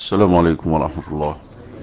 السلام عليكم ورحمة الله.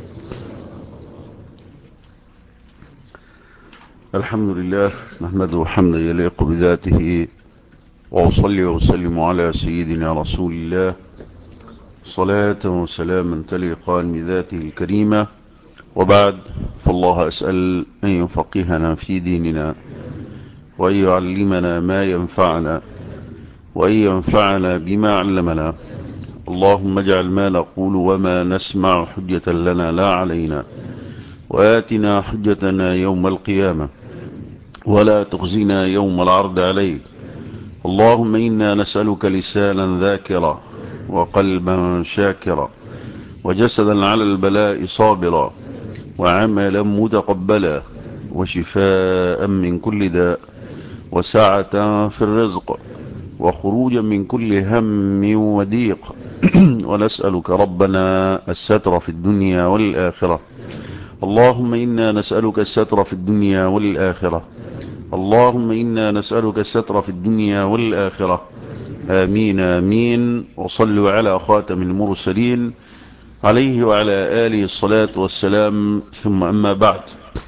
الحمد لله نحمده حمدا يليق بذاته، وأصلي وأسلم على سيدنا رسول الله صلاة وسلاما تليقان بذاته الكريمة. وبعد، فالله أسأل أن يفقهنا في ديننا، وأن يعلمنا ما ينفعنا، وأن ينفعنا بما علمنا. اللهم اجعل ما نقول وما نسمع حجة لنا لا علينا، وآتنا حجتنا يوم القيامة، ولا تخزنا يوم العرض عليك. اللهم إنا نسألك لسانا ذاكرا، وقلبا شاكرا، وجسدا على البلاء صابرا، وعملا متقبلا، وشفاء من كل داء، وسعة في الرزق، وخروجا من كل هم وضيق. ونسألك ربنا الستر في الدنيا والآخرة. اللهم إنا نسألك الستر في الدنيا والآخرة. اللهم إنا نسألك الستر في الدنيا والآخرة. آمين آمين. وصلوا على خاتم المرسلين عليه وعلى آله الصلاة والسلام. ثم أما بعد،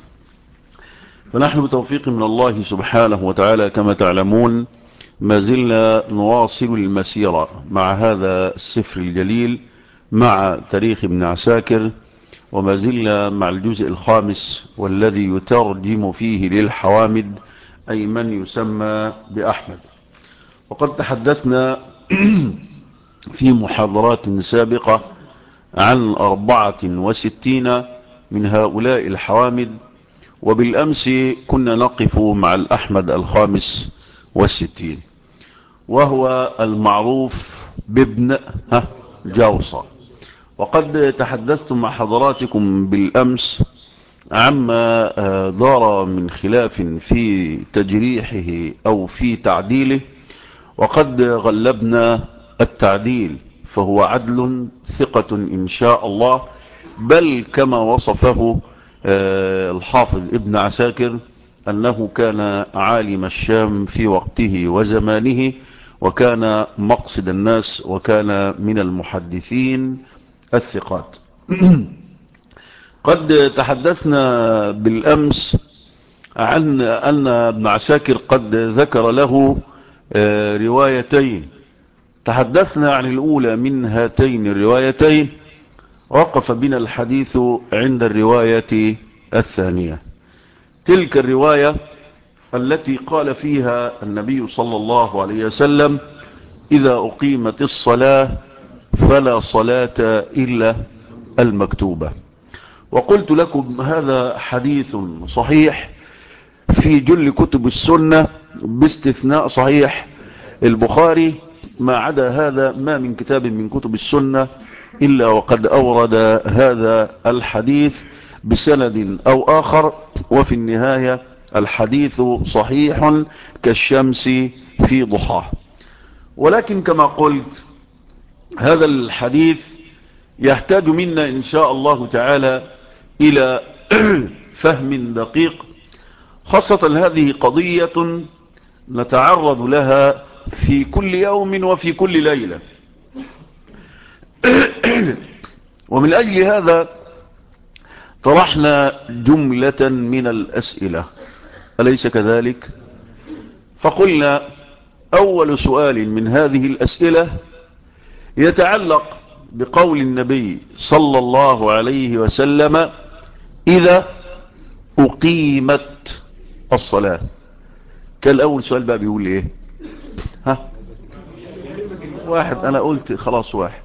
فنحن بتوفيق من الله سبحانه وتعالى كما تعلمون ما زلنا نواصل المسيرة مع هذا السفر الجليل، مع تاريخ ابن عساكر، وما زلنا مع الجزء الخامس والذي يترجم فيه للحوامد، أي من يسمى بأحمد. وقد تحدثنا في محاضرات سابقة عن 64 من هؤلاء الحوامد، وبالأمس كنا نقف مع الأحمد 65، وهو المعروف بابن جوصة. وقد تحدثت مع حضراتكم بالأمس عما دار من خلاف في تجريحه أو في تعديله، وقد غلبنا التعديل، فهو عدل ثقة إن شاء الله، بل كما وصفه الحافظ ابن عساكر أنه كان عالم الشام في وقته وزمانه، وكان مقصد الناس، وكان من المحدثين الثقات. قد تحدثنا بالأمس عن أن ابن عساكر قد ذكر له روايتين. تحدثنا عن الأولى من هاتين الروايتين، وقف بنا الحديث عند الرواية الثانية. تلك الرواية التي قال فيها النبي صلى الله عليه وسلم: إذا أقيمت الصلاة فلا صلاة إلا المكتوبة. وقلت لكم هذا حديث صحيح في جل كتب السنة، باستثناء صحيح البخاري. ما عدا هذا ما من كتاب من كتب السنة إلا وقد أورد هذا الحديث بسند أو آخر، وفي النهاية الحديث صحيح كالشمس في ضحاه. ولكن كما قلت، هذا الحديث يحتاج منا إن شاء الله تعالى إلى فهم دقيق، خاصة هذه قضية نتعرض لها في كل يوم وفي كل ليلة. ومن أجل هذا طرحنا جملة من الأسئلة، أليس كذلك؟ فقلنا أول سؤال من هذه الأسئلة يتعلق بقول النبي صلى الله عليه وسلم: إذا أقيمت الصلاة. كان الأول سؤال بقى بيقول إيه؟ واحد، أنا قلت خلاص واحد.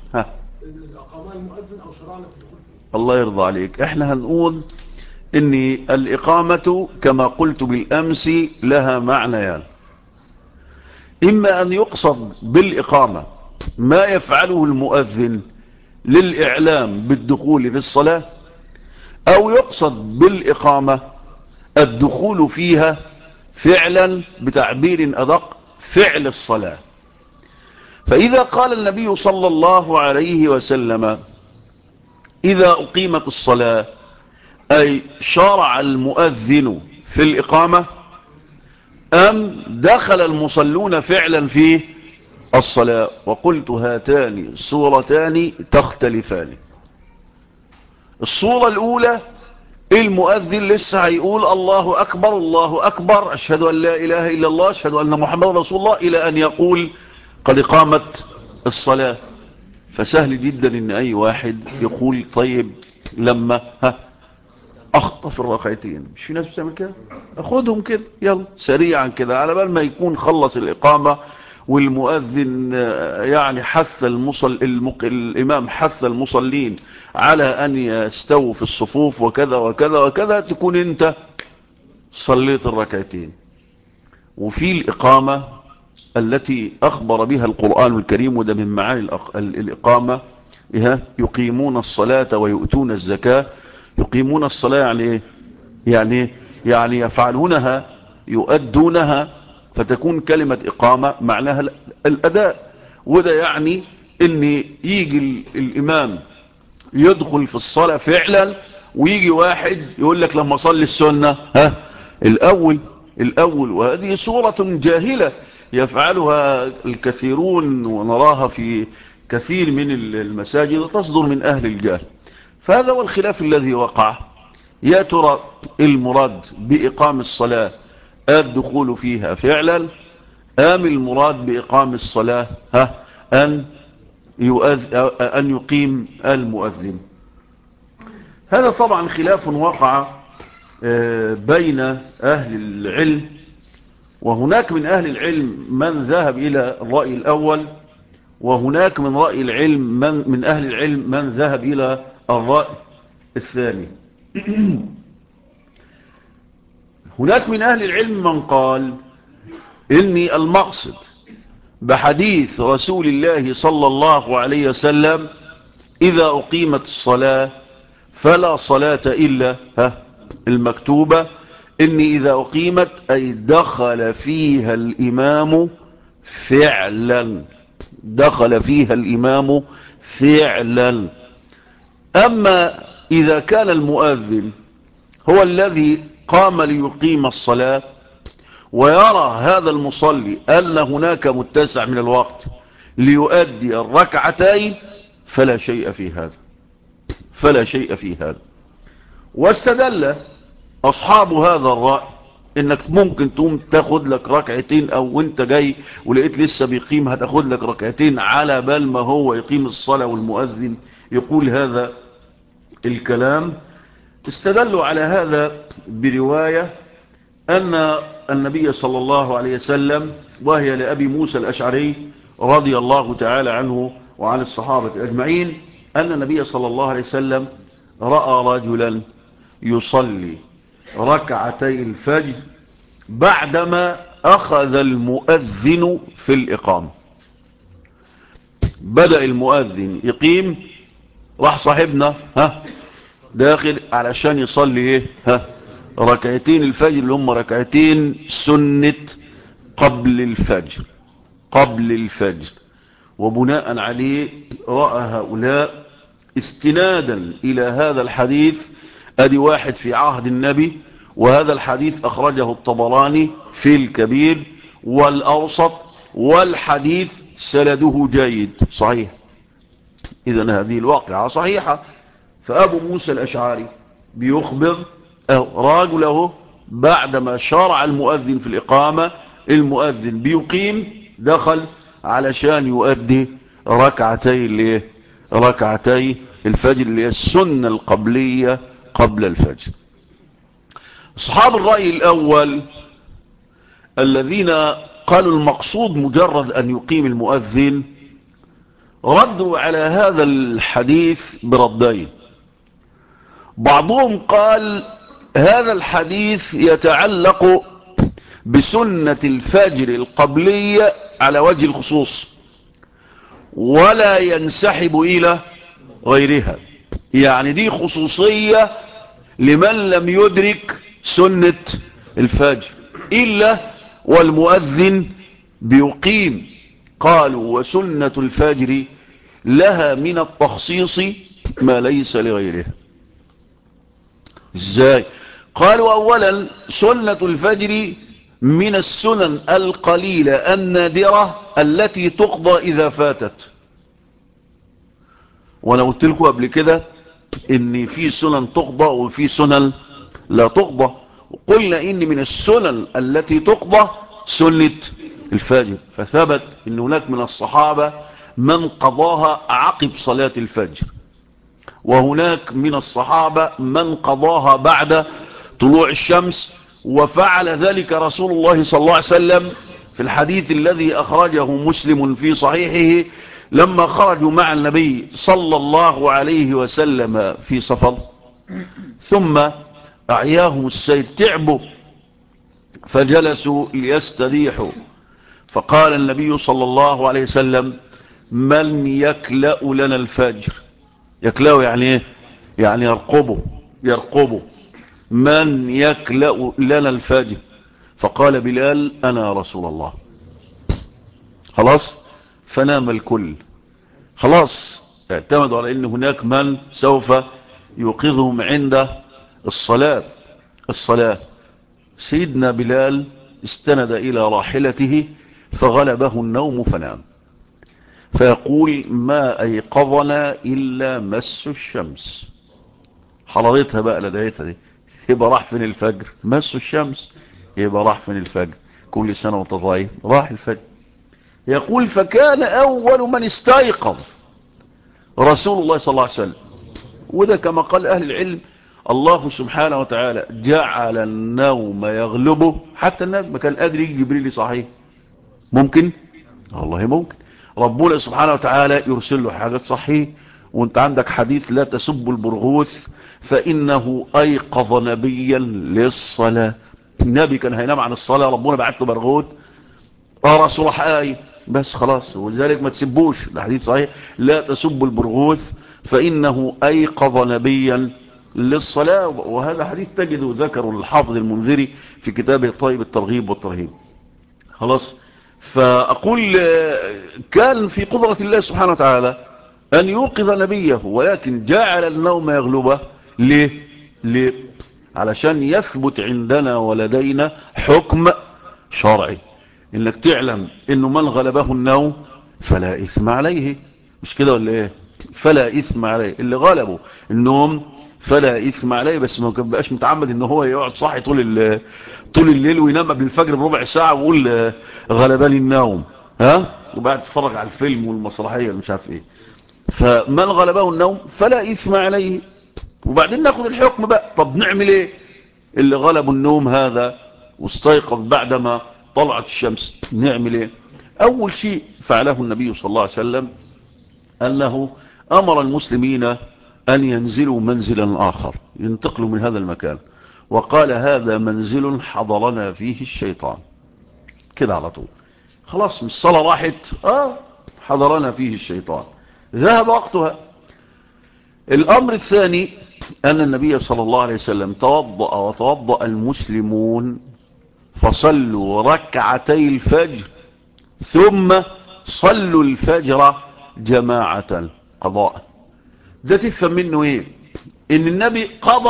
الله يرضى عليك. احنا هنقول ان الإقامة كما قلت بالأمس لها معنيان: إما أن يقصد بالإقامة ما يفعله المؤذن للإعلام بالدخول في الصلاة، أو يقصد بالإقامة الدخول فيها فعلا، بتعبير أدق، فعل الصلاة. فإذا قال النبي صلى الله عليه وسلم: إذا أقيمت الصلاة، أي شرع المؤذن في الإقامة، أم دخل المصلون فعلا في الصلاة؟ وقلت هاتان صورتان تختلفان. الصورة الأولى المؤذن لسه هيقول الله أكبر الله أكبر، أشهد أن لا إله إلا الله، أشهد أن محمد رسول الله، إلى أن يقول قد قامت الصلاة. فسهل جدا إن أي واحد يقول طيب لما أخطف الركعتين، مش في ناس بتعمل كده، أخدهم كده يلا سريعا كده على بال ما يكون خلص الإقامة والمؤذن يعني حث الإمام حث المصلين على أن يستووا في الصفوف وكذا وكذا وكذا، تكون أنت صليت الركعتين. وفي الإقامة التي أخبر بها القرآن الكريم، وده من معاني الإقامة، يقيمون الصلاة ويؤتون الزكاة. يقيمون الصلاة يعني يفعلونها يؤدونها، فتكون كلمة إقامة معناها الأداء. وده يعني ان يجي الإمام يدخل في الصلاة فعلا، ويجي واحد يقول لك لما صلي السنة الأول. وهذه صورة جاهلة يفعلها الكثيرون، ونراها في كثير من المساجد تصدر من أهل الجهل. فهذا هو الخلاف الذي وقع. يا ترى المراد بإقام الصلاة الدخول فيها فعلا، أم المراد بإقام الصلاة أن يقيم المؤذن؟ هذا طبعا خلاف وقع بين أهل العلم، وهناك من أهل العلم من ذهب إلى الرأي الأول، وهناك من رأي العلم من أهل العلم من ذهب إلى الرأي الثاني. هناك من أهل العلم من قال إن المقصد بحديث رسول الله صلى الله عليه وسلم إذا أقيمت الصلاة فلا صلاة إلا المكتوبة، إن إذا أقيمت أي دخل فيها الإمام فعلا، دخل فيها الإمام فعلا. أما إذا كان المؤذن هو الذي قام ليقيم الصلاة، ويرى هذا المصلي أن هناك متسع من الوقت ليؤدي الركعتين، فلا شيء في هذا. واستدل أصحاب هذا الرأي إنك ممكن تقوم تاخد لك ركعتين، أو وانت جاي ولقيت لسه بيقيم هتاخد لك ركعتين على بال ما هو يقيم الصلاة والمؤذن يقول هذا الكلام. استدلوا على هذا برواية أن النبي صلى الله عليه وسلم، وهي لأبي موسى الأشعري رضي الله تعالى عنه وعن الصحابة أجمعين، أن النبي صلى الله عليه وسلم رأى رجلا يصلي ركعتي الفجر بعدما أخذ المؤذن في الإقامة. بدأ المؤذن يقيم، راح صاحبنا داخل علشان يصلي ركعتين الفجر، اللي هم ركعتين سنة قبل الفجر. وبناء عليه رأى هؤلاء استنادا إلى هذا الحديث، ادي واحد في عهد النبي، وهذا الحديث أخرجه الطبراني في الكبير والأوسط، والحديث سنده جيد صحيح. إذن هذه الواقعة صحيحة. فأبو موسى الأشعري بيخبر راجله بعدما شرع المؤذن في الإقامة، المؤذن بيقيم، دخل علشان يؤدي ركعتي الفجر اللي هي السنة القبلية قبل الفجر. أصحاب الرأي الأول الذين قالوا المقصود مجرد أن يقيم المؤذن ردوا على هذا الحديث بردين. بعضهم قال هذا الحديث يتعلق بسنة الفجر القبلية على وجه الخصوص، ولا ينسحب إلى غيرها، يعني دي خصوصية لمن لم يدرك سنة الفجر إلا والمؤذن بيقيم. قالوا وسنة الفجر لها من التخصيص ما ليس لغيرها. ازاي؟ قالوا اولا سنة الفجر من السنن القليلة النادرة التي تقضى اذا فاتت. وانا قلت لكم قبل كده ان في سنن تقضى وفي سنن لا تقضى. وقلنا ان من السنن التي تقضى سنة الفجر، فثبت ان هناك من الصحابة من قضاها عقب صلاة الفجر، وهناك من الصحابة من قضاها بعد طلوع الشمس. وفعل ذلك رسول الله صلى الله عليه وسلم في الحديث الذي أخرجه مسلم في صحيحه لما خرجوا مع النبي صلى الله عليه وسلم في سفر، ثم أعياهم السير، تعبوا فجلسوا ليستريحوا، فقال النبي صلى الله عليه وسلم: من يكلأ لنا الفجر؟ يكلأ يعني ايه؟ يعني يرقبه. من يكلأ لنا الفجر؟ فقال بلال: أنا رسول الله. خلاص، فنام الكل. خلاص، اعتمدوا على ان هناك من سوف يوقظهم عند الصلاة. سيدنا بلال استند إلى راحلته فغلبه النوم فنام، فيقول: ما أيقظنا إلا مس الشمس. حرارتها بقى لديتها دي، يبقى راح فين الفجر؟ مس الشمس، يبقى راح فين الفجر؟ كل سنة وانت طيب، راح الفجر. يقول: فكان أول من استيقظ رسول الله صلى الله عليه وسلم. وده كما قال أهل العلم، الله سبحانه وتعالى جعل النوم يغلبه حتى النبي ما كان قادر يجي جبريل. صحيح؟ ممكن؟ والله ممكن. ربنا سبحانه وتعالى يرسل له حاجات. صحيح؟ وانت عندك حديث: لا تسبوا البرغوث فإنه أيقظ نبيا للصلاة. النبي كان هينام عن الصلاة، ربنا بعت له برغوث، رسول حقائي بس خلاص. ولذلك ما تسبوش، الحديث صحيح: لا تسبوا البرغوث فإنه أيقظ نبيا للصلاة. وهذا حديث تجده ذكره الحافظ المنذري في كتابه طيب الترغيب والترهيب. خلاص، فأقول كان في قدرة الله سبحانه وتعالى أن يوقظ نبيه، ولكن جعل النوم يغلبه. ليه؟ علشان يثبت عندنا ولدينا حكم شرعي، انك تعلم انه من غلبه النوم فلا اثم عليه. مش كده ولا ايه؟ فلا اثم عليه، اللي غلبه النوم فلا اثم عليه، بس ما بقاش متعمد ان هو يقعد صاحي طول الليل وينام قبل الفجر بربع ساعه ويقول غلبني النوم، وبعد تتفرج على الفيلم والمسرحيه مش عارف ايه. فمن غلبه النوم فلا اثم عليه. وبعدين ناخد الحكم بقى. طب نعمل ايه؟ اللي غلب النوم هذا واستيقظ بعدما طلعت الشمس، نعمل ايه؟ اول شيء فعله النبي صلى الله عليه وسلم انه امر المسلمين ان ينزلوا منزلا اخر، ينتقلوا من هذا المكان، وقال: هذا منزل حضرنا فيه الشيطان. كده على طول، خلاص مش الصلاة راحت، حضرنا فيه الشيطان، ذهب وقتها. الامر الثاني ان النبي صلى الله عليه وسلم وتوضأ المسلمون فصلوا ركعتي الفجر، ثم صلوا الفجر جماعة قضاء. ده تفهم منه ايه؟ ان النبي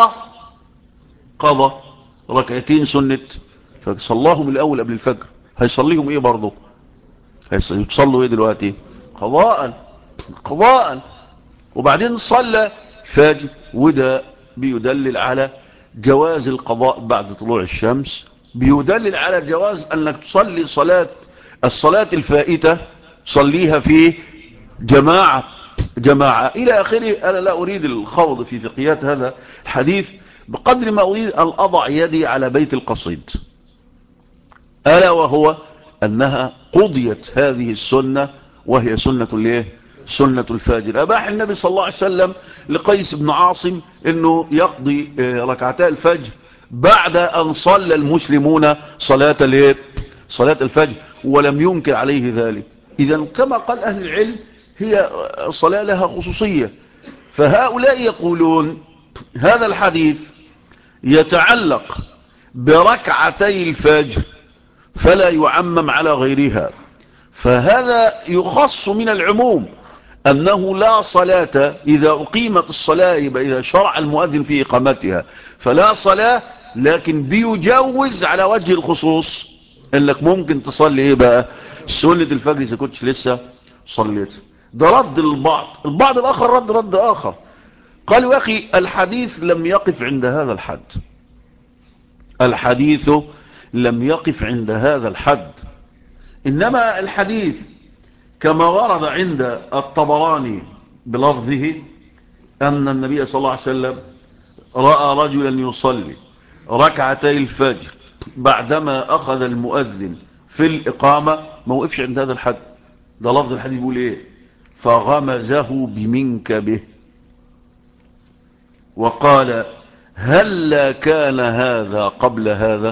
قضى ركعتين سنة، فصلاهم الاول قبل الفجر. هيصليهم ايه برضه؟ هيصلوا ايه دلوقتي؟ قضاء. وبعدين صلى الفجر، وده بيدلل على جواز القضاء بعد طلوع الشمس، بيدلل على جواز انك تصلي الصلاة الفائتة صليها في جماعة الى اخره. انا لا اريد الخوض في فقهيات هذا الحديث بقدر ما اريد ان اضع يدي على بيت القصيد، الا وهو انها قضيت هذه السنة، وهي سنة الفجر. أباح النبي صلى الله عليه وسلم لقيس بن عاصم أنه يقضي ركعتا الفجر بعد أن صلى المسلمون صلاة الفجر، ولم ينكر عليه ذلك. إذن كما قال أهل العلم، هي صلاة لها خصوصية. فهؤلاء يقولون هذا الحديث يتعلق بركعتي الفجر فلا يعمم على غيرها، فهذا يخص من العموم أنه لا صلاة إذا أقيمت الصلاة، يبقى إذا شرع المؤذن في إقامتها فلا صلاة، لكن بيجوز على وجه الخصوص أنك ممكن تصلي إيه بقى؟ سنة الفجر إذا كنتش لسه صليت. ده رد البعض الآخر رد آخر. قالوا يا أخي الحديث لم يقف عند هذا الحد، الحديث لم يقف عند هذا الحد، إنما الحديث كما ورد عند الطبراني بلفظه أن النبي صلى الله عليه وسلم رأى رجلا يصلي ركعتي الفجر بعدما أخذ المؤذن في الإقامة، ما وقفش عند هذا الحد. ده لفظ الحديث بيقول إيه؟ فغمزه بمنكبه وقال هل كان هذا قبل هذا؟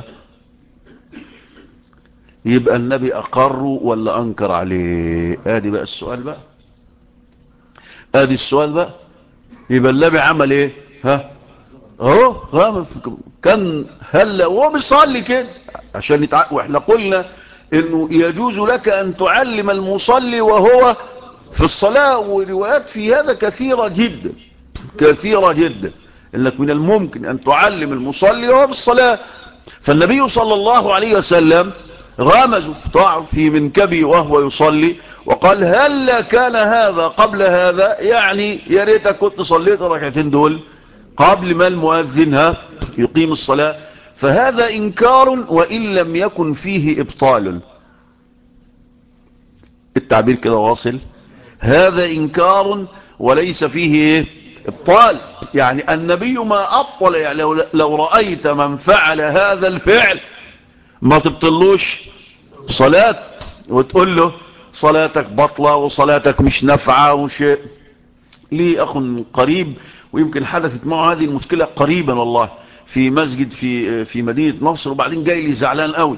يبقى النبي أقر ولا أنكر عليه؟ ادي بقى السؤال بقى، ادي السؤال بقى. يبقى النبي عمل ايه؟ ها اهو غامض كان هلا وهو بيصلي كده عشان واحنا قلنا انه يجوز لك ان تعلم المصلي وهو في الصلاة، وروايات في هذا كثيرة جدا كثيرة جدا، انك من الممكن ان تعلم المصلي وهو في الصلاة. فالنبي صلى الله عليه وسلم غامزه في منكبه وهو يصلي وقال هل كان هذا قبل هذا؟ يعني يا ريتك كنت صليت الركعتين دول قبل ما المؤذن يقيم الصلاة. فهذا إنكار وإن لم يكن فيه إبطال. التعبير كده واصل، هذا إنكار وليس فيه إبطال. يعني النبي ما أبطل، يعني لو رأيت من فعل هذا الفعل ما تبطلوش صلاة وتقول له صلاتك بطلة وصلاتك مش نافعة وشيء. لي أخ قريب ويمكن حدثت معه هذه المشكلة قريبا والله في مسجد في مدينة نصر، وبعدين جاي لي زعلان قوي.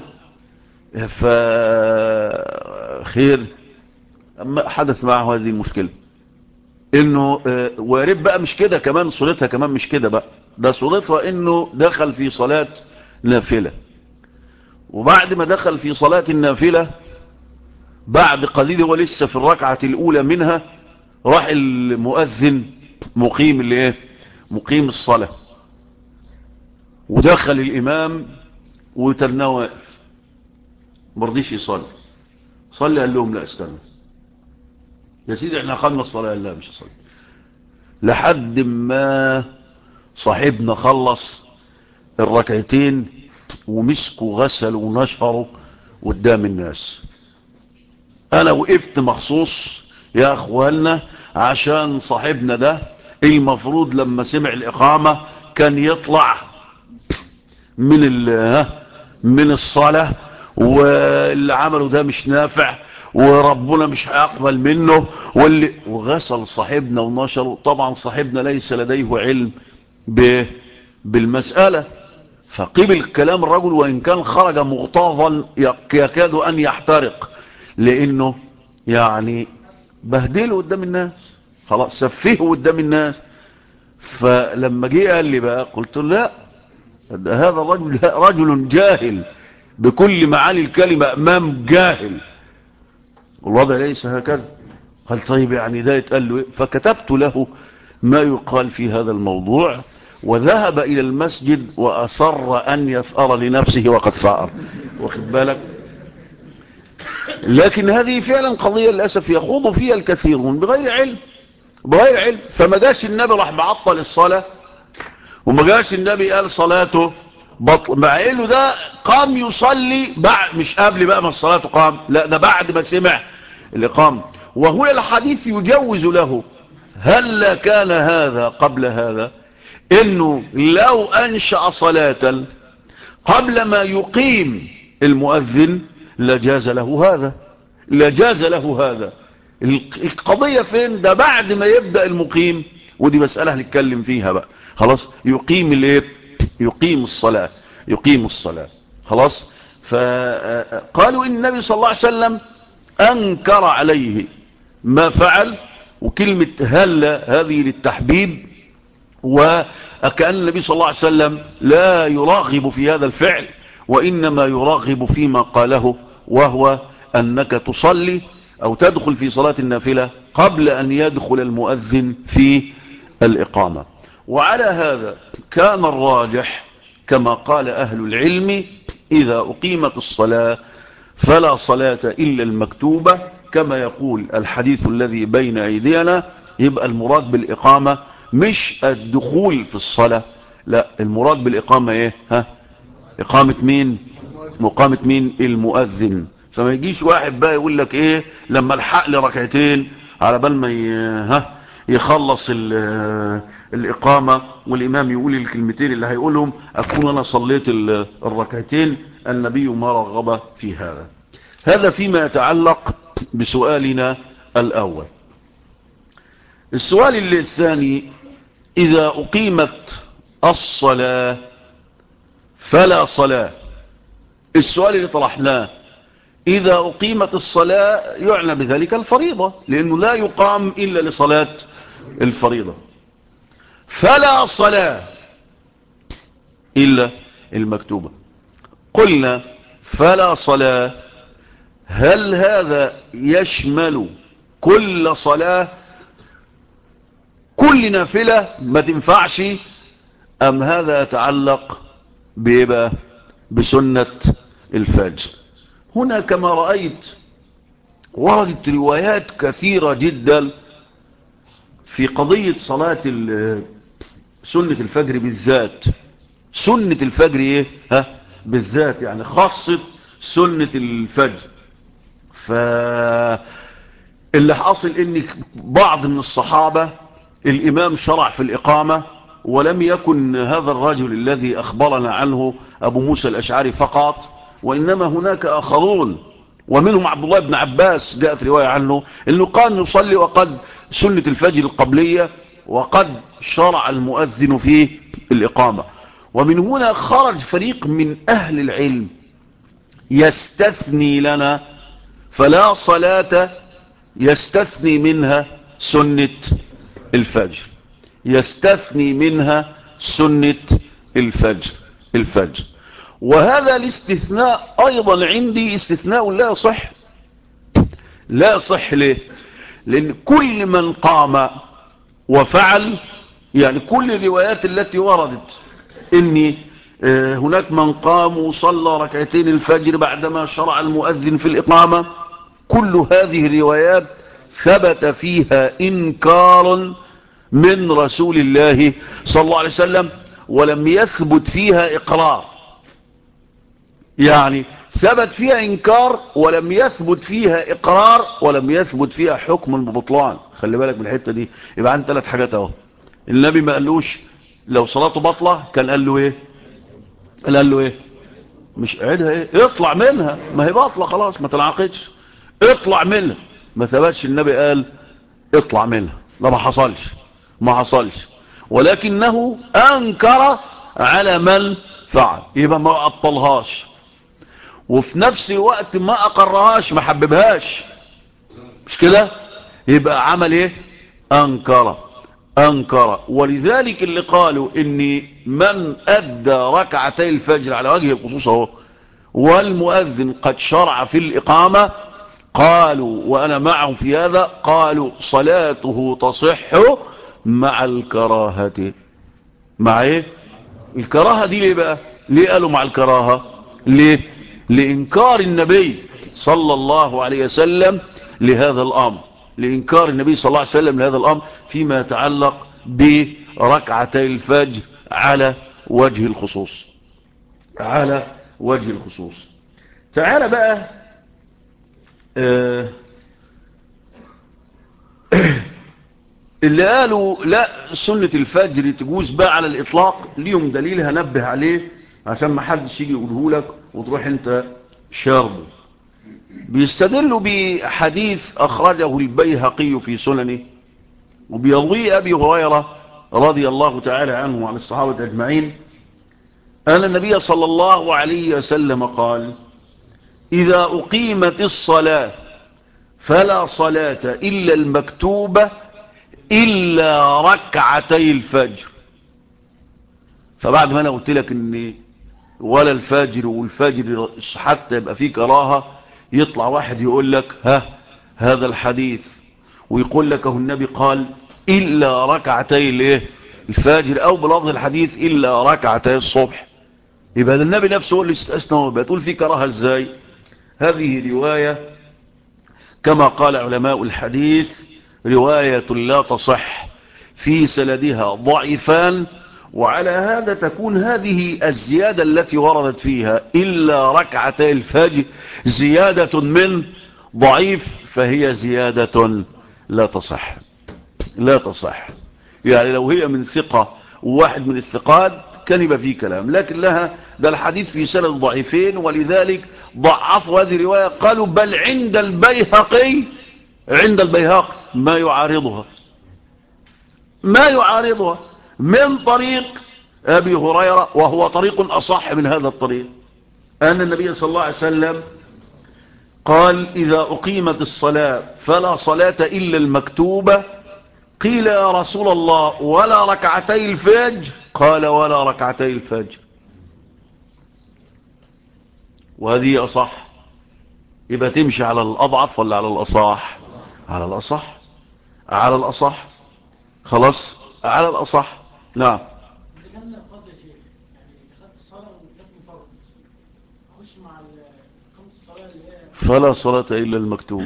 فخير أما حدث معه هذه المشكلة انه وارد بقى مش كده كمان صورتها كمان مش كده بقى، ده صورتها انه دخل في صلاة نافلة، وبعد ما دخل في صلاة النافلة بعد قليل هو لسه في الركعة الاولى منها راح المؤذن مقيم الايه مقيم الصلاة، ودخل الامام وترناه واقف مرضيش يصلي. صلي قال لهم لا استنى يا سيدي احنا اقمنا الصلاة. لا مش صلي لحد ما صاحبنا خلص الركعتين ومسكوا غسلوا ونشروا قدام الناس. انا وقفت مخصوص يا اخواننا عشان صاحبنا ده المفروض لما سمع الاقامة كان يطلع من الصلاة، واللي عمله ده مش نافع وربنا مش هيقبل منه وغسل صاحبنا ونشره. طبعا صاحبنا ليس لديه علم بالمسألة، فقبل كلام الرجل وإن كان خرج مغتاظا يكاد أن يحترق، لأنه يعني بهدله قدام الناس، خلاص سفيه قدام الناس. فلما جه قال لي بقى قلت له لا، هذا الرجل رجل جاهل بكل معاني الكلمة أمام جاهل، والوضع ليس هكذا. قال طيب يعني ده يتقال له إيه؟ فكتبت له ما يقال في هذا الموضوع، وذهب إلى المسجد وأصر أن يثأر لنفسه وقد ثأر، واخد بالك. لكن هذه فعلا قضية للأسف يخوض فيها الكثيرون بغير علم بغير علم. فما جاش النبي راح معطل الصلاة، وما جاش النبي قال صلاته بطل، مع انه ده قام يصلي بعد، مش قبل بقى ما الصلاة قام، لا ده بعد ما سمع الإقامة. وهنا الحديث يجوز له هل كان هذا قبل هذا، انه لو انشأ صلاة قبل ما يقيم المؤذن لجاز له هذا، لجاز له هذا. القضية فين؟ ده بعد ما يبدأ المقيم، ودي مسألة هنتكلم فيها بقى. خلاص يقيم الايه؟ يقيم الصلاة، يقيم الصلاة خلاص. فقالوا ان النبي صلى الله عليه وسلم انكر عليه ما فعل، وكلمة هل هذه للتحبيب، وكأن النبي صلى الله عليه وسلم لا يراغب في هذا الفعل، وإنما يراغب فيما قاله، وهو أنك تصلي أو تدخل في صلاة النافلة قبل أن يدخل المؤذن في الإقامة. وعلى هذا كان الراجح كما قال أهل العلم إذا أقيمت الصلاة فلا صلاة إلا المكتوبة، كما يقول الحديث الذي بين أيدينا. يبقى المراد بالإقامة مش الدخول في الصلاة، لا، المراد بالإقامة ايه؟ إقامة مين؟ مقامة مين؟ المؤذن. فما يجيش واحد بقى يقول لك ايه لما الحق لي ركعتين على بال ما يخلص الإقامة والإمام يقول الكلمتين اللي هيقولهم أكون أنا صليت الركعتين. النبي ما رغب في هذا. هذا فيما يتعلق بسؤالنا الأول. السؤال الثاني: إذا أقيمت الصلاة فلا صلاة. السؤال اللي طرحناه: إذا أقيمت الصلاة يعنى بذلك الفريضة، لأنه لا يقام إلا لصلاة الفريضة. فلا صلاة إلا المكتوبة. قلنا فلا صلاة، هل هذا يشمل كل صلاة، كل نافلة ما تنفعش، أم هذا يتعلق بإيه؟ بسنة الفجر؟ هنا كما رأيت وردت روايات كثيرة جدا في قضية صلاة سنة الفجر بالذات. سنة الفجر ايه؟ بالذات، يعني خاصة سنة الفجر. فاللي حاصل ان بعض من الصحابة الامام شرع في الاقامة، ولم يكن هذا الرجل الذي اخبرنا عنه ابو موسى الاشعري فقط، وانما هناك اخرون، ومنهم عبد الله بن عباس جاءت رواية عنه انه قال يصلي وقد سنة الفجر القبلية وقد شرع المؤذن في الإقامة. ومن هنا خرج فريق من أهل العلم يستثني لنا فلا صلاة، يستثني منها سنة الفجر، يستثني منها سنة الفجر. وهذا الاستثناء أيضا عندي استثناء لا يصح. لا يصح ليه؟ لأن كل من قام وفعل، يعني كل الروايات التي وردت إني هناك من قام وصلى ركعتين الفجر بعدما شرع المؤذن في الإقامة، كل هذه الروايات ثبت فيها إنكار من رسول الله صلى الله عليه وسلم، ولم يثبت فيها إقرار. يعني ثبت فيها إنكار ولم يثبت فيها إقرار ولم يثبت فيها حكم ببطلان. خلي بالك من الحتة دي. يبقى عن 3 حاجات اهو. النبي ما قالوش لو صلاته بطلة، كان قال له ايه؟ قال له ايه؟ مش عيدها ايه؟ اطلع منها، ما هي بطلة خلاص ما تنعقدش، اطلع منها. ما ثبتش النبي قال اطلع منها، لا ما حصلش، ولكنه انكر على من فعل. يبقى ما ابطلهاش، وفي نفس الوقت ما اقرهاش، ما حببهاش، مش كده؟ يبقى عمل ايه؟ انكر. ولذلك اللي قالوا ان من ادى ركعتي الفجر على وجه الخصوص اهو والمؤذن قد شرع في الاقامة، قالوا وانا معهم في هذا، قالوا صلاته تصح مع الكراهة. مع ايه؟ الكراهة دي ليه بقى؟ ليه قالوا مع الكراهة؟ ليه؟ لإنكار النبي صلى الله عليه وسلم لهذا الأمر، لإنكار النبي صلى الله عليه وسلم لهذا الأمر فيما يتعلق بركعتي الفجر على وجه الخصوص. على وجه الخصوص. تعال بقى اللي قالوا لا سنة الفجر تجوز بقى على الإطلاق، ليهم دليل هنبه عليه عشان ما حدش يجي يقوله لك وتروح انت شاربه. بيستدلوا بحديث أخرجه البيهقي في سننه، وبيرويه أبي هريرة رضي الله تعالى عنه وعن الصحابة أجمعين أن النبي صلى الله عليه وسلم قال: إذا أقيمت الصلاة فلا صلاة إلا المكتوبة إلا ركعتي الفجر. فبعد ما أنا قلت لك إن ولا الفجر والفجر حتى يبقى فيه كراهة، يطلع واحد يقول لك هذا الحديث ويقول لك اهو النبي قال إلا ركعتي الفجر، أو بلفظ الحديث إلا ركعتي الصبح. يبقى النبي نفسه هو اللي استثنى، بتقول فيه كراهة ازاي؟ هذه رواية كما قال علماء الحديث رواية لا تصح، في سندها ضعيفان، وعلى هذا تكون هذه الزيادة التي وردت فيها إلا ركعتي الفجر زيادة من ضعيف، فهي زيادة لا تصح، لا تصح. يعني لو هي من ثقة وواحد من الثقات كان يبقى فيه كلام، لكن لها ده الحديث في سند ضعيفين، ولذلك ضعفوا هذه الرواية، قالوا بل عند البيهقي، عند البيهقي ما يعارضها من طريق أبي هريرة، وهو طريق أصح من هذا الطريق، أن النبي صلى الله عليه وسلم قال إذا أقيمت الصلاة فلا صلاة إلا المكتوبة. قيل يا رسول الله ولا ركعتي الفجر؟ قال ولا ركعتي الفجر. وهذه أصح، يبقى تمشي على الأضعف ولا على الأصح؟ على الأصح، على الأصح، خلاص على الأصح. نعم. فلا صلاة إلا المكتوب،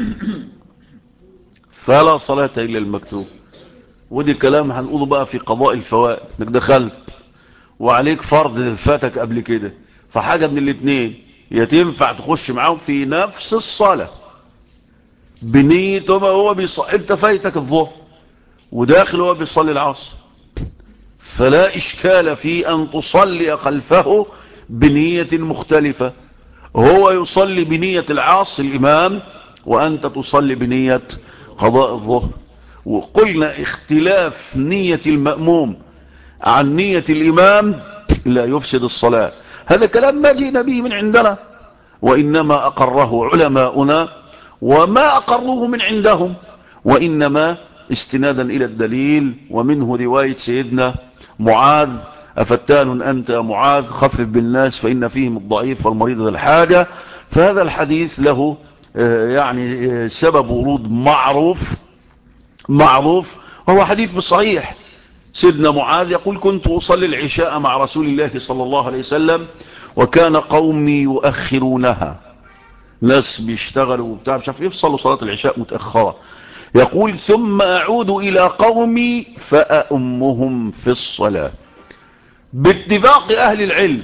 فلا صلاة إلا المكتوب. ودي كلام هنقوله بقى في قضاء الفوائد، انك دخلت وعليك فرض فاتك قبل كده، فحاجة من الاثنين، يا تنفع تخش معاهم في نفس الصلاة بنية ما هو انت فايتك الظهر وداخل هو بيصلي العصر، فلا إشكال في أن تصلي خلفه بنية مختلفة، هو يصلي بنية العصر الإمام وأنت تصلي بنية قضاء الظهر. وقلنا اختلاف نية المأموم عن نية الإمام لا يفسد الصلاة، هذا كلام ما جينا به من عندنا، وإنما أقره علماؤنا وما أقروه من عندهم، وإنما استنادا إلى الدليل. ومنه رواية سيدنا معاذ أفتان أنت يا معاذ خفف بالناس فإن فيهم الضعيف والمريض ذا الحاجة. فهذا الحديث له يعني سبب ورود معروف، وهو حديث بالصحيح. سيدنا معاذ يقول كنت أصلي العشاء مع رسول الله صلى الله عليه وسلم وكان قومي يؤخرونها، ناس بيشتغلوا وبتاع مش عارف يفصلوا صلاة العشاء متأخرة، يقول ثم أعود إلى قومي فأأمهم في الصلاة. باتفاق أهل العلم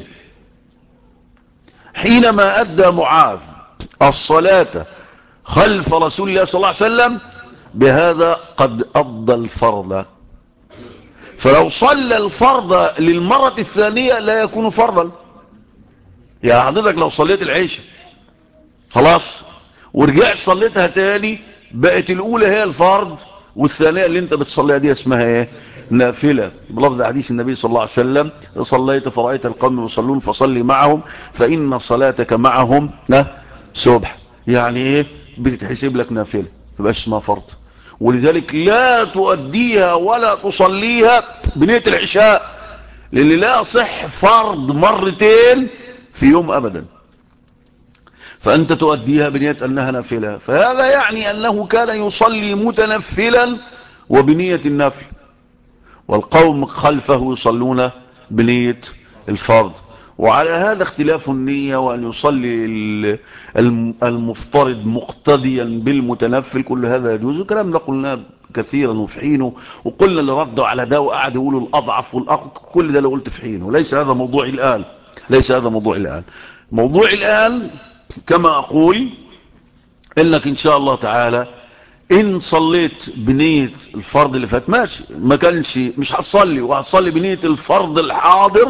حينما أدى معاذ الصلاة خلف رسول الله صلى الله عليه وسلم بهذا قد أضى الفرض، فلو صلى الفرض للمرة الثانية لا يكون فرضا. يعني حضرتك لو صليت العشاء خلاص ورجعت صليتها تاني بقت الأولى هي الفرض والثانية اللي انت بتصليها دي اسمها ايه؟ نافلة، بلفظ حديث النبي صلى الله عليه وسلم صليت فرأيت القوم يصلون فصلي معهم فإن صلاتك معهم سبح. يعني ايه؟ بتتحسب لك نافلة فبقاش اسمها فرض، ولذلك لا تؤديها ولا تصليها بنية العشاء، للي لا صح فرض مرتين في يوم أبدا، فأنت تؤديها بنية أنها نافلة. فهذا يعني أنه كان يصلي متنفلا وبنية النفل، والقوم خلفه يصلون بنية الفرض. وعلى هذا اختلاف النية، وأن يصلي المفترض مقتديا بالمتنفل، كل هذا يجوز. الكلام ده قلناه كثيرا وفي حينه، وقلنا اللي ردوا على ده وقعد يقولوا الأضعف والأقوى، كل ده اللي قلت في حينه. ليس هذا موضوعي الآن، ليس هذا موضوعي الآن. موضوعي الآن كما أقول إنك إن شاء الله تعالى إن صليت بنية الفرض اللي فات ماشي، ما كانش مش هتصلي وهتصلي بنية الفرض الحاضر،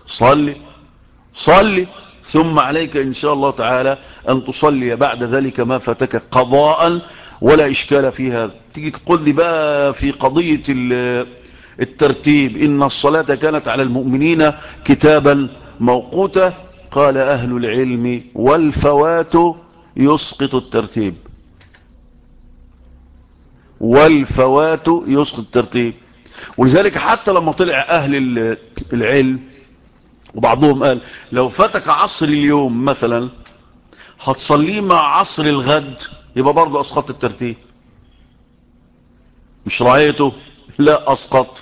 صلي ثم عليك إن شاء الله تعالى أن تصلي بعد ذلك ما فاتك قضاء ولا إشكال فيها. تيجي تقول لي بقى في قضية الترتيب إن الصلاة كانت على المؤمنين كتابا موقوتا، قال أهل العلم والفوات يسقط الترتيب، والفوات يسقط الترتيب. ولذلك حتى لما طلع أهل العلم وبعضهم قال لو فاتك عصر اليوم مثلا هتصليه مع عصر الغد يبقى برضه أسقط الترتيب، مش رأيته؟ لا أسقط،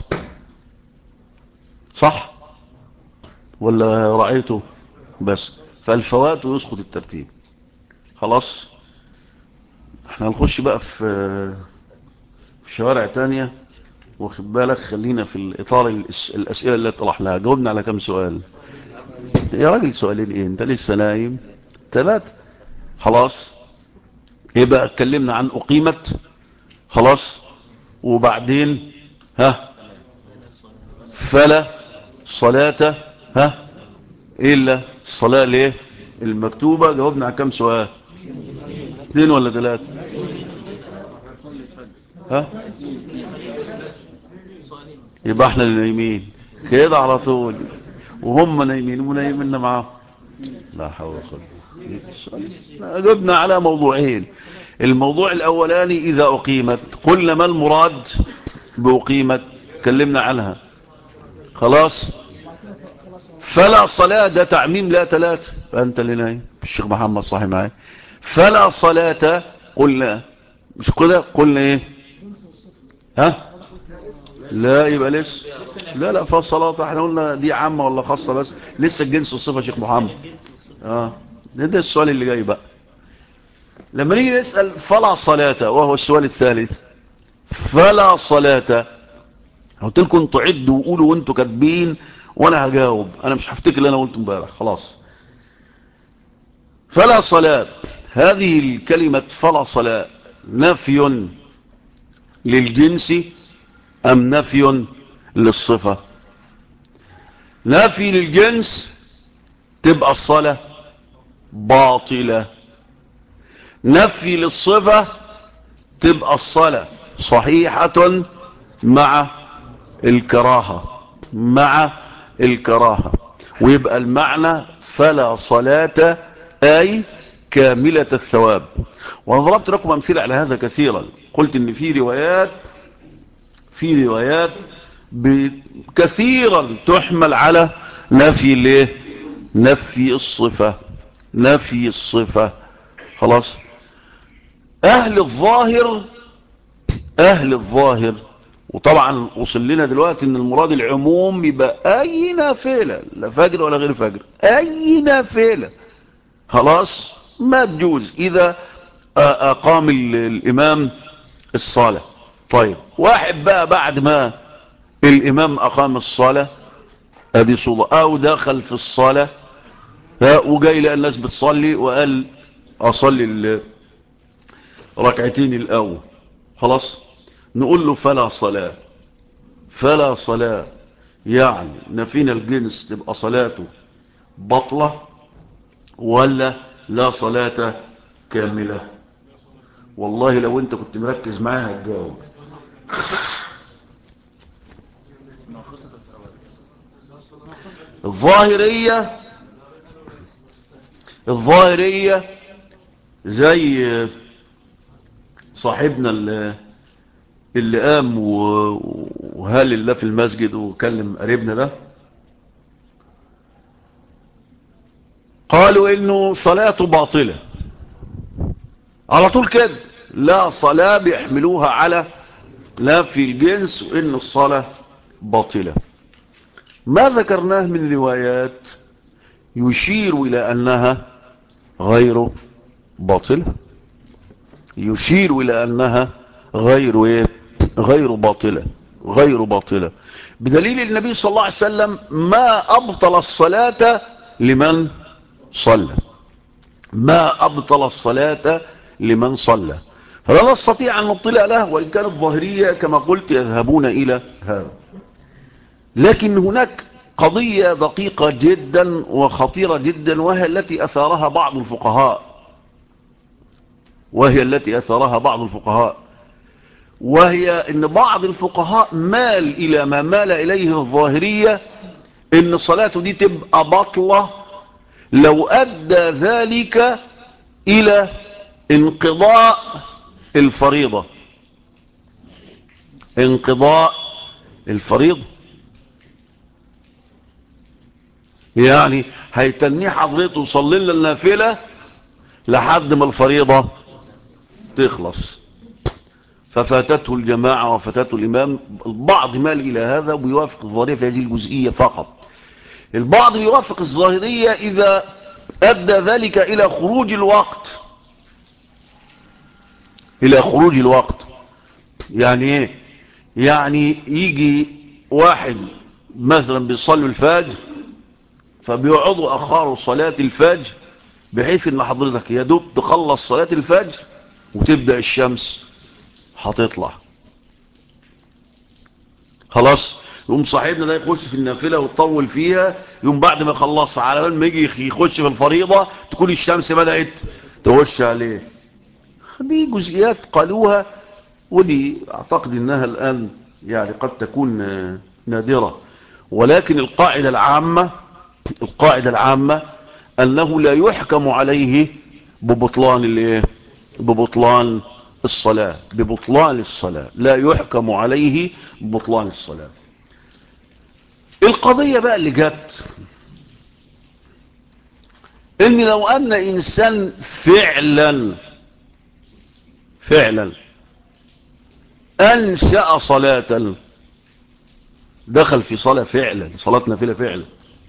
صح ولا رأيته؟ بس فالفوات يسقط الترتيب. خلاص احنا هنخش بقى في شوارع تانية واخد بالك؟ خلينا في الإطار الأسئلة اللي طرحناها. جاوبنا على كم سؤال يا راجل؟ سؤالين ايه؟ انت لسه نايم؟ 3. خلاص، يبقى اتكلمنا عن أقيمت، خلاص، وبعدين فلا صلاة إلا الصلاة ليه المكتوبة. جاوبنا على كم سؤال؟ 2 ولا 3؟ يبقى احنا اللي نايمين كده على طول، وهم نايمين ونايمين معاهم. لا حول ولا قوة. جبنا على موضوعين. الموضوع الأولاني إذا أقيمت قلنا ما المراد بأقيمت، كلمنا عنها. خلاص، فلا صلاة ده تعميم لا 3. فأنت اللي نايم، الشيخ محمد صاحي معي. فلا صلاة قلنا مش كده؟ قلنا ايه؟ لا يبقى لسه. لا فالصلاة احنا قلنا دي عامة ولا خاصة؟ بس لسه الجنس والصفة يا شيخ محمد. ده السؤال اللي جاي بقى. لما نيجي نسأل فلا صلاة، وهو السؤال الثالث، فلا صلاة، قلت لكم تعدوا وقولوا وانتوا كاتبين وانا هجاوب، انا مش هفتكر اللي انا قلته امبارح. خلاص، فلا صلاة، هذه الكلمة فلا صلاة نفي للجنس ام نفي للصفة؟ نفي للجنس تبقى الصلاة باطلة، نفي للصفة تبقى الصلاة صحيحة مع الكراهة، مع الكراهة. ويبقى المعنى فلا صلاة أي كاملة الثواب. وضربت لكم أمثلة على هذا كثيرا. قلت إن في روايات كثيرا تحمل على نفي الصفة. خلاص، أهل الظاهر وطبعا وصل لنا دلوقتي ان المراد العموم يبقى اي نافلة، لا فجر ولا غير فجر، اي نافلة خلاص ما تجوز اذا اقام الامام الصلاة. طيب، واحد بقى بعد ما الامام اقام الصلاة ادي صلاة، او دخل في الصلاة وجاي لقى الناس بتصلي وقال اصلي ركعتين الاول، خلاص نقول له فلا صلاة يعني نفينا الجنس، تبقى صلاته بطلة ولا لا صلاة كاملة؟ والله لو انت كنت مركز معاها هتجاوب. الظاهرية زي صاحبنا اللي قام وهال الله في المسجد وكلم قريبنا ده، قالوا انه صلاته باطلة على طول كده، لا صلاة، بيحملوها على نفي الجنس وان الصلاة باطلة. ما ذكرناه من روايات يشير الى انها غير باطلة، يشير الى انها غير باطلة، بدليل النبي صلى الله عليه وسلم ما أبطل الصلاة لمن صلى، فلا نستطيع أن نطلع له، وإن كانت ظاهرية كما قلت يذهبون إلى هذا. لكن هناك قضية دقيقة جدا وخطيرة جدا، وهي التي أثارها بعض الفقهاء، وهي ان بعض الفقهاء مال الى ما مال اليه الظاهرية، ان صلاته دي تبقى بطلة لو ادى ذلك الى انقضاء الفريضة. يعني هيتنيه حضرته وصلي لنا النافلة لحد ما الفريضة تخلص، ففاتته الجماعة وفاتته الإمام. البعض مال إلى هذا وبيوافق الظاهرية في هذه الجزئية فقط. البعض بيوافق الظاهرية إذا أدى ذلك إلى خروج الوقت. يعني إيه؟ يعني يجي واحد مثلا بيصلي الفجر فبيقعدوا أخروا صلاة الفجر بحيث ان حضرتك يا دوب تخلص صلاة الفجر وتبدأ الشمس هتطلع خلاص. يقوم صاحبنا ده يخش في النافلة وتطول فيها، يقوم بعد ما يخلص على بال ما يجي يخش في الفريضة تكون الشمس بدأت توش عليه. دي جزئيات قالوها، ودي اعتقد انها الآن يعني قد تكون نادرة، ولكن القاعدة العامة أنه لا يحكم عليه ببطلان الايه، ببطلان الصلاة، ببطلان الصلاة، لا يحكم عليه ببطلان الصلاة. القضية بقى اللي جت ان لو ان انسان فعلا انشأ صلاة، دخل في صلاة فعلا، صلاة نافلة فعلا،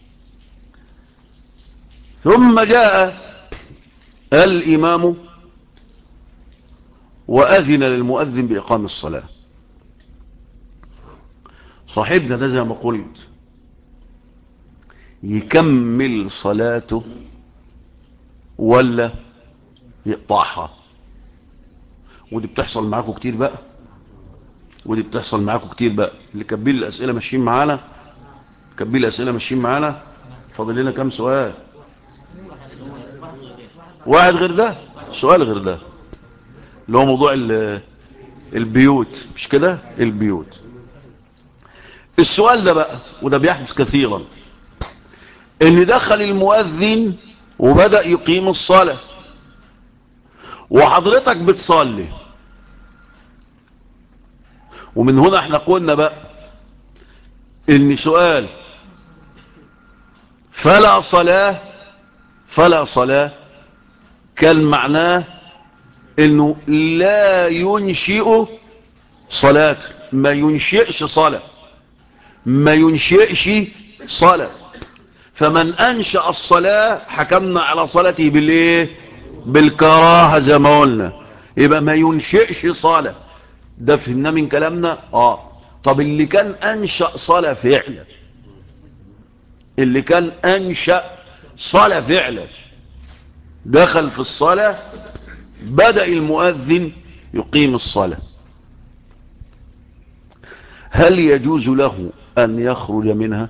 ثم جاء الامام واذن للمؤذن باقام الصلاة، صاحبنا ده زي ما قلت يكمل صلاته ولا يقطعها؟ ودي بتحصل معاكم كتير بقى، اللي كبيل الاسئله ماشيين معانا. فاضل لنا كام سؤال؟ واحد غير ده، سؤال غير ده، اللي هو موضوع البيوت، مش كده؟ البيوت. السؤال ده بقى وده بيحدث كثيرا، ان دخل المؤذن وبدأ يقيم الصلاة وحضرتك بتصلي، ومن هنا احنا قلنا بقى ان سؤال فلا صلاة كان معناه انه لا ينشئ صلاة، ما ينشئش صلاة. فمن انشأ الصلاة حكمنا على صلاته بالايه؟ بالكراهة زي ما قلنا، يبقى ما ينشئش صلاة. ده فهمنا من كلامنا. طب اللي كان انشأ صلاة فعلا، دخل في الصلاة، بدأ المؤذن يقيم الصلاة، هل يجوز له أن يخرج منها؟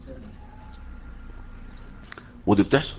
ودي بتحصل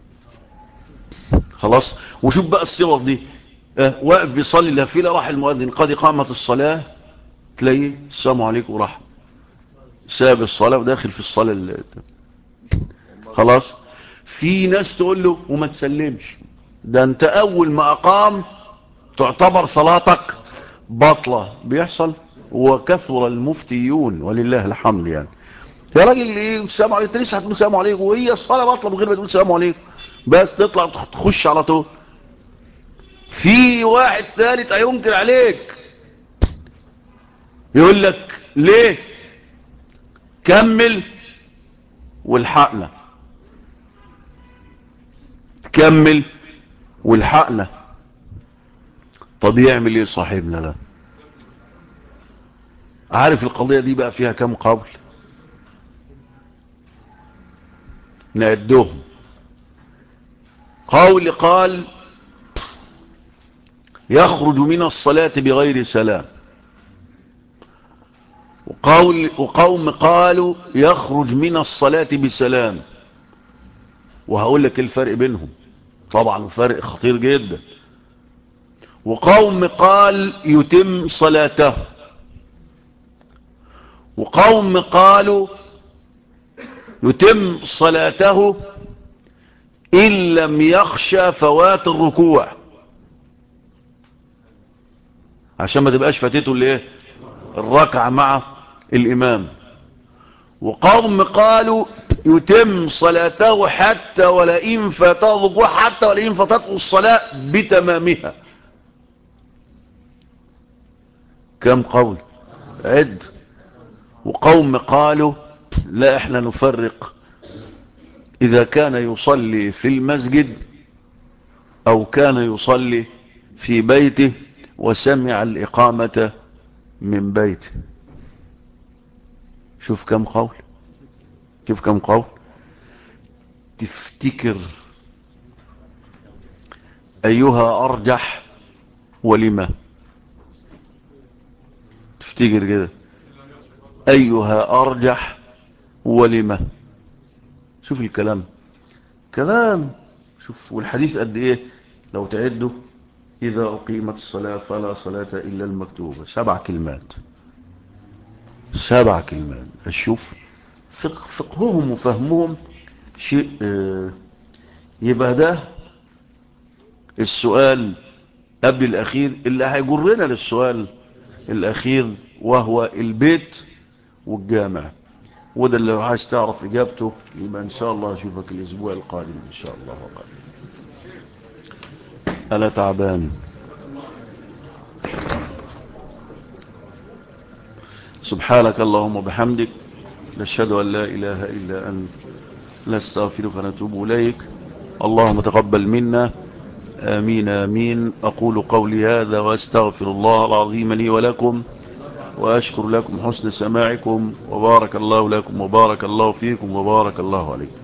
خلاص. وشوف بقى الصور دي، واقف بيصلي النافلة، راح المؤذن قد قامت الصلاة، تلاقيه السلام عليكم وراح ساب الصلاة وداخل في الصلاة خلاص. في ناس تقول له وما تسلمش، ده انت اول ما اقام تعتبر صلاتك بطلة. بيحصل، وكثر المفتيون ولله الحمد. يعني يا راجل ايه السلام عليكم، لسه هتقول السلام عليكم وهي الصلاة بطلة من غير ما تقول السلام عليكم، بس تطلع تخش على طول. في واحد ثالث هينكر عليك، يقول لك ليه؟ كمل والحقنا، طب يعمل ايه صاحبنا ده؟ عارف القضية دي بقى فيها كم قول؟ نعدهم. قال يخرج من الصلاة بغير سلام، وقوم قالوا يخرج من الصلاة بسلام. وهقول لك الفرق بينهم، طبعا فرق خطير جدا. وقوم قال يتم صلاته، وقوم قالوا يتم صلاته إن لم يخشى فوات الركوع، عشان ما تبقاش فاتته الايه؟ الركعة مع الإمام. وقوم قالوا يتم صلاته حتى ولئن فاته الركوع، حتى ولئن فاتته الصلاة بتمامها. كم قول؟ عد. وقوم قالوا لا، احنا نفرق إذا كان يصلي في المسجد أو كان يصلي في بيته وسمع الإقامة من بيته. شوف كم قول، شوف كم قول. تفتكر أيها أرجح ولما؟ تفتكر كده أيها أرجح ولما؟ شوف الكلام، كلام. شوف والحديث قد إيه لو تعدوا: إذا أقيمت الصلاة فلا صلاة إلا المكتوبة. 7 كلمات، 7 كلمات. شوف فقههم وفهمهم شيء. يبقى ده السؤال قبل الأخير اللي هيجرنا للسؤال الأخير، وهو البيت والجامع. وده اللي عايز تعرف إجابته يبقى إن شاء الله أشوفك الأسبوع القادم إن شاء الله. أنا تعبان. سبحانك اللهم وبحمدك، نشهد أن لا إله إلا أنت، نستغفرك ونتوب إليك. اللهم تقبل منا، آمين آمين. أقول قولي هذا وأستغفر الله العظيم لي ولكم، وأشكر لكم حسن سماعكم، وبارك الله لكم وبارك الله فيكم وبارك الله عليكم.